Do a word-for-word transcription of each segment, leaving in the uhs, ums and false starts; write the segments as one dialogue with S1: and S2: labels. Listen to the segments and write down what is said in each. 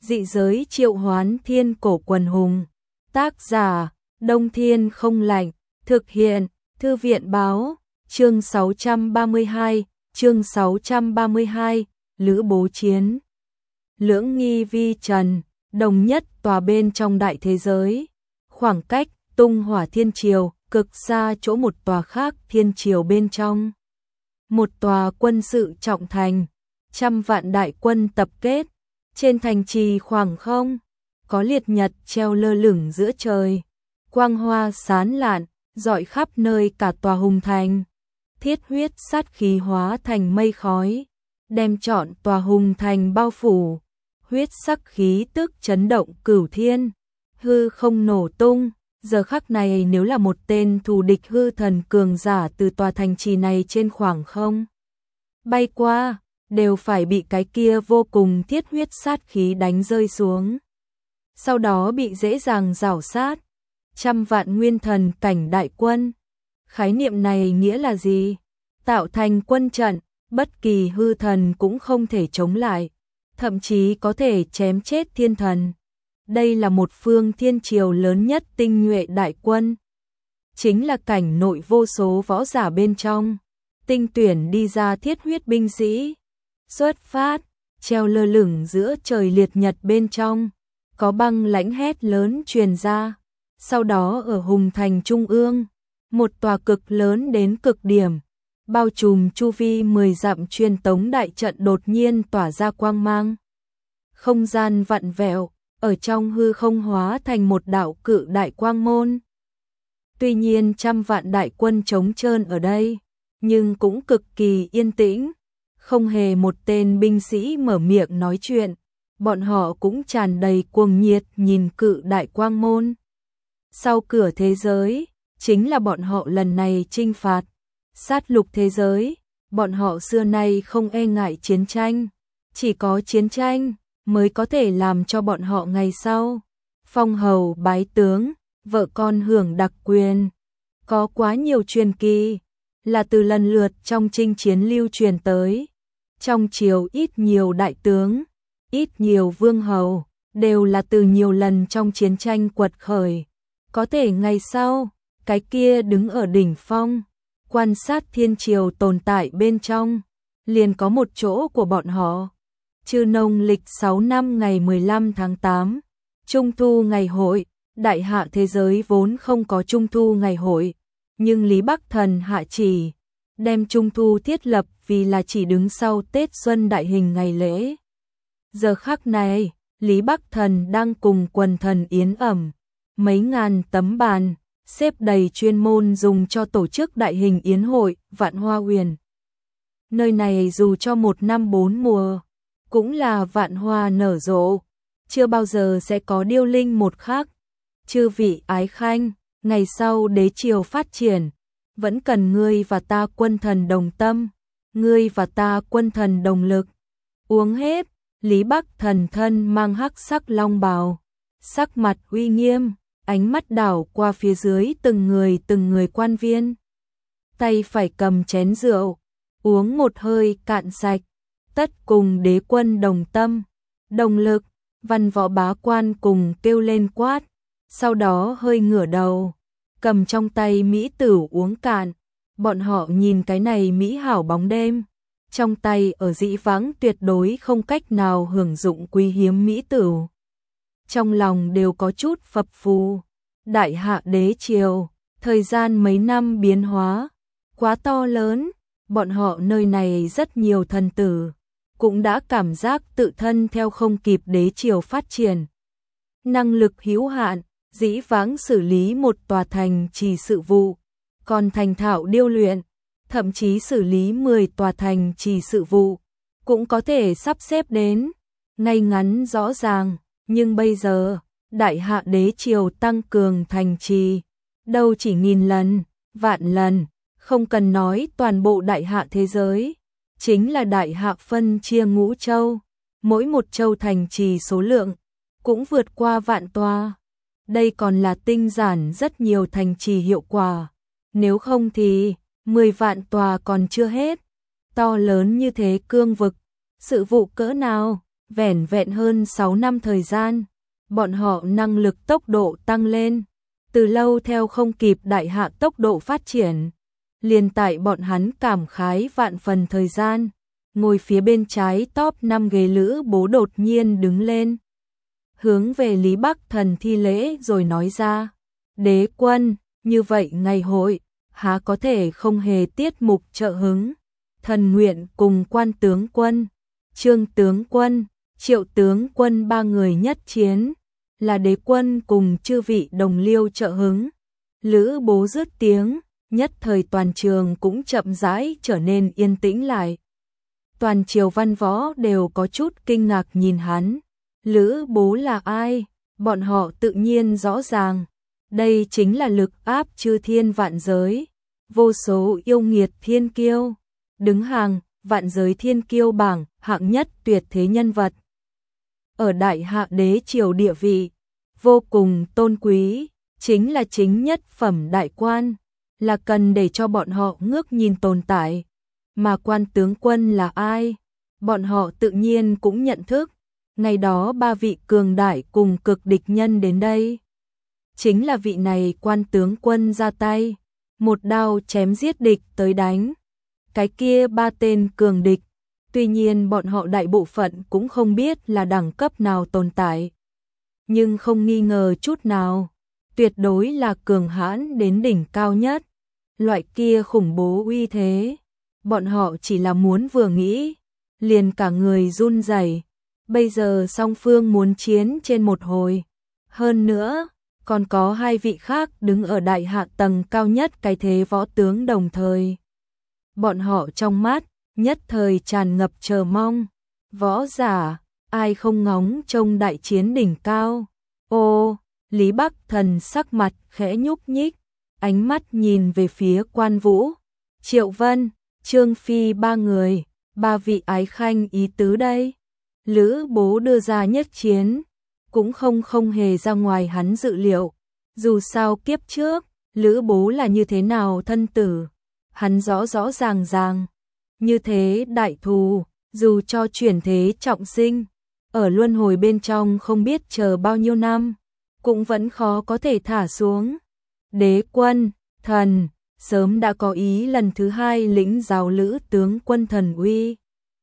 S1: Dị giới triệu hoán thiên cổ quần hùng. Tác giả, Đông Thiên không lạnh. Thực hiện, Thư viện báo. Chương sáu trăm ba mươi hai, chương sáu trăm ba mươi hai, Lữ Bố Chiến. Lưỡng nghi vi trần, đồng nhất tòa bên trong đại thế giới. Khoảng cách tung hỏa thiên triều, cực xa chỗ một tòa khác thiên triều bên trong. Một tòa quân sự trọng thành, trăm vạn đại quân tập kết. Trên thành trì khoảng không, có liệt nhật treo lơ lửng giữa trời. Quang hoa sán lạn, rọi khắp nơi cả tòa hùng thành. Thiết huyết sát khí hóa thành mây khói, đem trọn tòa hùng thành bao phủ. Huyết sắc khí tức chấn động cửu thiên, hư không nổ tung. Giờ khắc này nếu là một tên thù địch hư thần cường giả từ tòa thành trì này trên khoảng không bay qua, đều phải bị cái kia vô cùng thiết huyết sát khí đánh rơi xuống. Sau đó bị dễ dàng rảo sát. Trăm vạn nguyên thần cảnh đại quân. Khái niệm này nghĩa là gì? Tạo thành quân trận, bất kỳ hư thần cũng không thể chống lại, thậm chí có thể chém chết thiên thần. Đây là một phương thiên triều lớn nhất tinh nhuệ đại quân. Chính là cảnh nội vô số võ giả bên trong, tinh tuyển đi ra thiết huyết binh sĩ. Xuất phát, treo lơ lửng giữa trời liệt nhật bên trong, có băng lãnh hét lớn truyền ra. Sau đó ở hùng thành trung ương, một tòa cực lớn đến cực điểm, bao trùm chu vi mười dặm truyền tống đại trận đột nhiên tỏa ra quang mang. Không gian vặn vẹo, ở trong hư không hóa thành một đạo cự đại quang môn. Tuy nhiên trăm vạn đại quân trống trơn ở đây, nhưng cũng cực kỳ yên tĩnh. Không hề một tên binh sĩ mở miệng nói chuyện, bọn họ cũng tràn đầy cuồng nhiệt nhìn cự đại quang môn. Sau cửa thế giới, chính là bọn họ lần này chinh phạt. Sát lục thế giới, bọn họ xưa nay không e ngại chiến tranh. Chỉ có chiến tranh mới có thể làm cho bọn họ ngày sau phong hầu bái tướng, vợ con hưởng đặc quyền. Có quá nhiều truyền kỳ, là từ lần lượt trong chinh chiến lưu truyền tới. Trong triều ít nhiều đại tướng, ít nhiều vương hầu, đều là từ nhiều lần trong chiến tranh quật khởi. Có thể ngày sau, cái kia đứng ở đỉnh phong, quan sát thiên triều tồn tại bên trong, liền có một chỗ của bọn họ. Chư nông lịch sáu năm ngày mười lăm tháng tám, Trung thu ngày hội. Đại hạ thế giới vốn không có Trung thu ngày hội, nhưng Lý Bắc Thần hạ chỉ đem Trung thu thiết lập vì là chỉ đứng sau Tết Xuân Đại Hình ngày lễ. Giờ khắc này, Lý Bắc Thần đang cùng quần thần yến ẩm, mấy ngàn tấm bàn, xếp đầy chuyên môn dùng cho tổ chức đại hình yến hội, Vạn Hoa Huyền. Nơi này dù cho một năm bốn mùa, cũng là vạn hoa nở rộ, chưa bao giờ sẽ có điêu linh một khác. Chư vị ái khanh, ngày sau đế triều phát triển, vẫn cần ngươi và ta quân thần đồng tâm, ngươi và ta quân thần đồng lực. Uống hết, Lý Bắc Thần thân mang hắc sắc long bào, sắc mặt uy nghiêm, ánh mắt đảo qua phía dưới từng người từng người quan viên. Tay phải cầm chén rượu, uống một hơi cạn sạch, tất cùng đế quân đồng tâm, đồng lực. Văn võ bá quan cùng kêu lên quát, sau đó hơi ngửa đầu, cầm trong tay mỹ tử uống cạn. Bọn họ nhìn cái này mỹ hảo bóng đêm, trong tay ở dĩ vãng tuyệt đối không cách nào hưởng dụng quý hiếm mỹ tử. Trong lòng đều có chút phập phù. Đại hạ đế triều, thời gian mấy năm biến hóa, quá to lớn, bọn họ nơi này rất nhiều thần tử, cũng đã cảm giác tự thân theo không kịp đế triều phát triển. Năng lực hữu hạn, dĩ vãng xử lý một tòa thành trì sự vụ, còn thành thạo điêu luyện, thậm chí xử lý mười tòa thành trì sự vụ, cũng có thể sắp xếp đến, ngay ngắn rõ ràng. Nhưng bây giờ, đại hạ đế triều tăng cường thành trì, đâu chỉ nghìn lần, vạn lần, không cần nói toàn bộ đại hạ thế giới. Chính là đại hạ phân chia ngũ châu, mỗi một châu thành trì số lượng cũng vượt qua vạn tòa. Đây còn là tinh giản rất nhiều thành trì hiệu quả, nếu không thì mười vạn tòa còn chưa hết. To lớn như thế cương vực, sự vụ cỡ nào, Vẻn vẹn hơn sáu năm thời gian, bọn họ năng lực tốc độ tăng lên, từ lâu theo không kịp đại hạ tốc độ phát triển. Liền tại bọn hắn cảm khái vạn phần thời gian, ngồi phía bên trái top năm ghế Lữ Bố đột nhiên đứng lên, hướng về Lý Bắc Thần thi lễ rồi nói ra: "Đế quân, như vậy ngày hội, há có thể không hề tiết mục trợ hứng. Thần nguyện cùng Quan tướng quân, Trương tướng quân, Triệu tướng quân ba người nhất chiến, là đế quân cùng chư vị đồng liêu trợ hứng." Lữ Bố dứt tiếng, nhất thời toàn trường cũng chậm rãi trở nên yên tĩnh lại. Toàn triều văn võ đều có chút kinh ngạc nhìn hắn. Lữ Bố là ai? Bọn họ tự nhiên rõ ràng. Đây chính là lực áp chư thiên vạn giới, vô số yêu nghiệt thiên kiêu, đứng hàng vạn giới thiên kiêu bảng hạng nhất tuyệt thế nhân vật. Ở đại hạ đế triều địa vị vô cùng tôn quý, chính là chính nhất phẩm đại quan, là cần để cho bọn họ ngước nhìn tồn tại. Mà Quan tướng quân là ai? Bọn họ tự nhiên cũng nhận thức. Ngày đó ba vị cường đại cùng cực địch nhân đến đây, chính là vị này Quan tướng quân ra tay, một đao chém giết địch tới đánh. Cái kia ba tên cường địch, tuy nhiên bọn họ đại bộ phận cũng không biết là đẳng cấp nào tồn tại, nhưng không nghi ngờ chút nào, tuyệt đối là cường hãn đến đỉnh cao nhất. Loại kia khủng bố uy thế, bọn họ chỉ là muốn vừa nghĩ, liền cả người run rẩy. Bây giờ song phương muốn chiến trên một hồi. Hơn nữa, còn có hai vị khác đứng ở đại hạ tầng cao nhất cái thế võ tướng đồng thời. Bọn họ trong mắt, nhất thời tràn ngập chờ mong. Võ giả, ai không ngóng trông đại chiến đỉnh cao. Ô, Lý Bắc Thần sắc mặt khẽ nhúc nhích, ánh mắt nhìn về phía Quan Vũ, Triệu Vân, Trương Phi ba người, ba vị ái khanh ý tứ đây. Lữ Bố đưa ra nhất chiến, cũng không không hề ra ngoài hắn dự liệu. Dù sao kiếp trước, Lữ Bố là như thế nào thân tử, hắn rõ rõ ràng ràng. Như thế đại thù, dù cho chuyển thế trọng sinh, ở luân hồi bên trong không biết chờ bao nhiêu năm, cũng vẫn khó có thể thả xuống. Đế quân, thần, sớm đã có ý lần thứ hai lĩnh giáo Lữ tướng quân thần uy.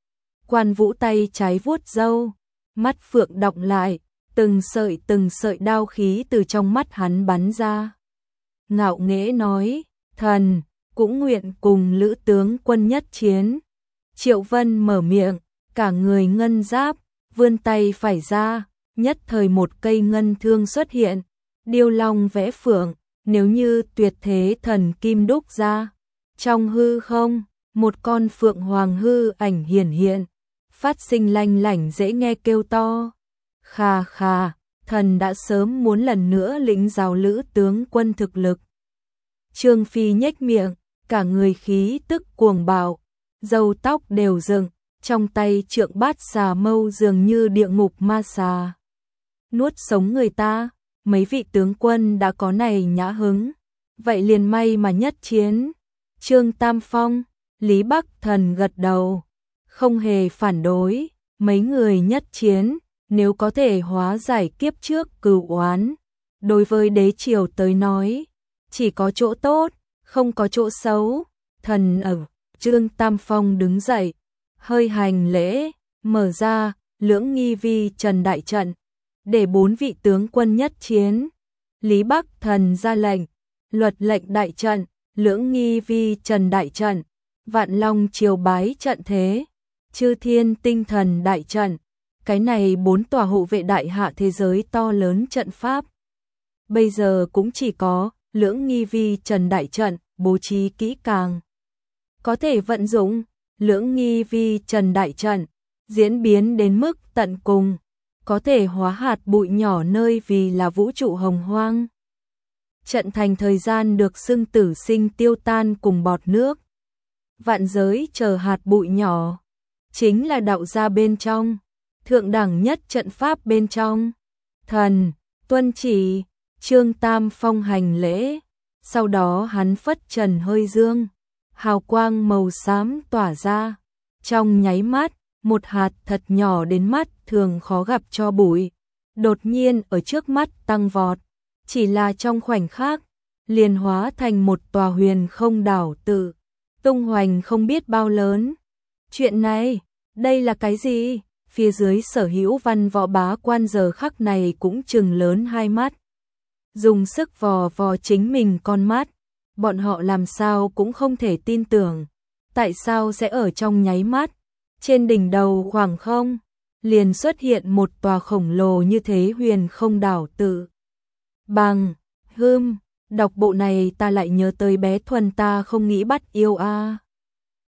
S1: Quan Vũ tay trái vuốt râu, mắt phượng đọng lại, từng sợi từng sợi đao khí từ trong mắt hắn bắn ra. Ngạo nghễ nói, thần, cũng nguyện cùng Lữ tướng quân nhất chiến. Triệu Vân mở miệng, cả người ngân giáp, vươn tay phải ra, nhất thời một cây ngân thương xuất hiện, điêu long vẽ phượng, nếu như tuyệt thế thần kim đúc ra. Trong hư không, một con phượng hoàng hư ảnh hiển hiện, phát sinh lanh lảnh dễ nghe kêu to. Khà khà, thần đã sớm muốn lần nữa lĩnh giáo Lữ tướng quân thực lực. Trương Phi nhếch miệng, cả người khí tức cuồng bạo, râu tóc đều dựng, trong tay trượng bát xà mâu dường như địa ngục ma xà. Nuốt sống người ta, mấy vị tướng quân đã có này nhã hứng, vậy liền may mà nhất chiến. Trương Tam Phong, Lý Bắc Thần gật đầu, không hề phản đối, mấy người nhất chiến, nếu có thể hóa giải kiếp trước cừu oán, đối với đế triều tới nói, chỉ có chỗ tốt, không có chỗ xấu. Thần ở, Trương Tam Phong đứng dậy, hơi hành lễ, mở ra, lưỡng nghi vi trần đại trận, để bốn vị tướng quân nhất chiến. Lý Bắc Thần ra lệnh, luật lệnh đại trận, lưỡng nghi vi trần đại trận, vạn long triều bái trận thế, chư thiên tinh thần đại trận. Cái này bốn tòa hộ vệ đại hạ thế giới to lớn trận pháp. Bây giờ cũng chỉ có lưỡng nghi vi trần đại trận bố trí kỹ càng, có thể vận dụng. Lưỡng nghi vi trần đại trận diễn biến đến mức tận cùng, có thể hóa hạt bụi nhỏ nơi vì là vũ trụ hồng hoang. Trận thành thời gian được xưng tử sinh tiêu tan cùng bọt nước. Vạn giới chờ hạt bụi nhỏ, chính là đạo gia bên trong, thượng đẳng nhất trận pháp bên trong. Thần, tuân chỉ. Trương Tam Phong hành lễ, sau đó hắn phất trần hơi dương, hào quang màu xám tỏa ra, trong nháy mắt, một hạt thật nhỏ đến mắt thường khó gặp cho bụi, đột nhiên ở trước mắt tăng vọt, chỉ là trong khoảnh khắc, liền hóa thành một tòa huyền không đảo tự, tung hoành không biết bao lớn. Chuyện này, đây là cái gì? Phía dưới sở hữu văn võ bá quan giờ khắc này cũng trừng lớn hai mắt. Dùng sức vò vò chính mình con mắt, bọn họ làm sao cũng không thể tin tưởng. Tại sao sẽ ở trong nháy mắt, trên đỉnh đầu khoảng không, liền xuất hiện một tòa khổng lồ như thế huyền không đảo tự. Bằng, hưm, đọc bộ này ta lại nhớ tới bé Thuần ta không nghĩ bắt yêu a.